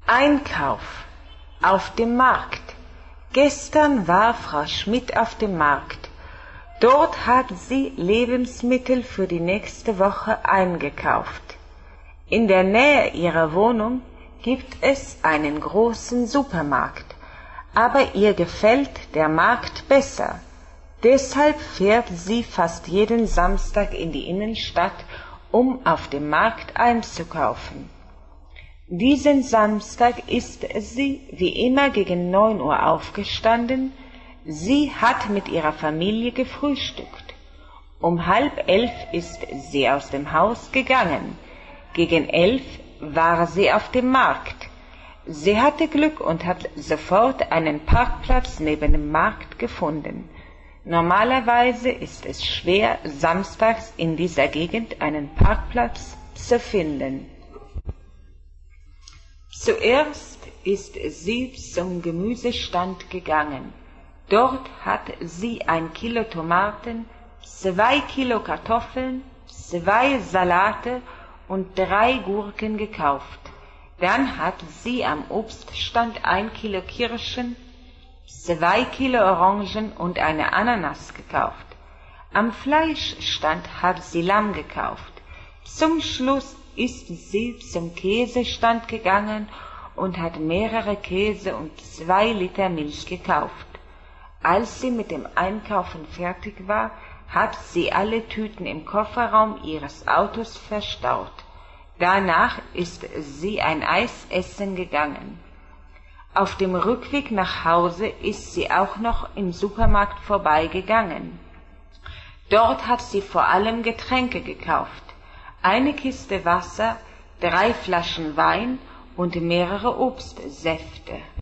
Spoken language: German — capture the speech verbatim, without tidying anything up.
Einkauf auf dem Markt. Gestern war Frau Schmidt auf dem Markt. Dort hat sie Lebensmittel für die nächste Woche eingekauft. In der Nähe ihrer Wohnung gibt es einen großen Supermarkt, aber ihr gefällt der Markt besser. Deshalb fährt sie fast jeden Samstag in die Innenstadt, um auf dem Markt einzukaufen. Diesen Samstag ist sie wie immer gegen neun Uhr aufgestanden. Sie hat mit ihrer Familie gefrühstückt. Um halb elf ist sie aus dem Haus gegangen. Gegen elf war sie auf dem Markt. Sie hatte Glück und hat sofort einen Parkplatz neben dem Markt gefunden. Normalerweise ist es schwer, samstags in dieser Gegend einen Parkplatz zu finden. Zuerst ist sie zum Gemüsestand gegangen. Dort hat sie ein Kilo Tomaten, zwei Kilo Kartoffeln, zwei Salate und drei Gurken gekauft. Dann hat sie am Obststand ein Kilo Kirschen, zwei Kilo Orangen und eine Ananas gekauft. Am Fleischstand hat sie Lamm gekauft. Zum Schluss ist sie zum Käsestand gegangen und hat mehrere Käse und zwei Liter Milch gekauft. Als sie mit dem Einkaufen fertig war, hat sie alle Tüten im Kofferraum ihres Autos verstaut. Danach ist sie ein Eis essen gegangen. Auf dem Rückweg nach Hause ist sie auch noch im Supermarkt vorbeigegangen. Dort hat sie vor allem Getränke gekauft. Eine Kiste Wasser, drei Flaschen Wein und mehrere Obstsäfte.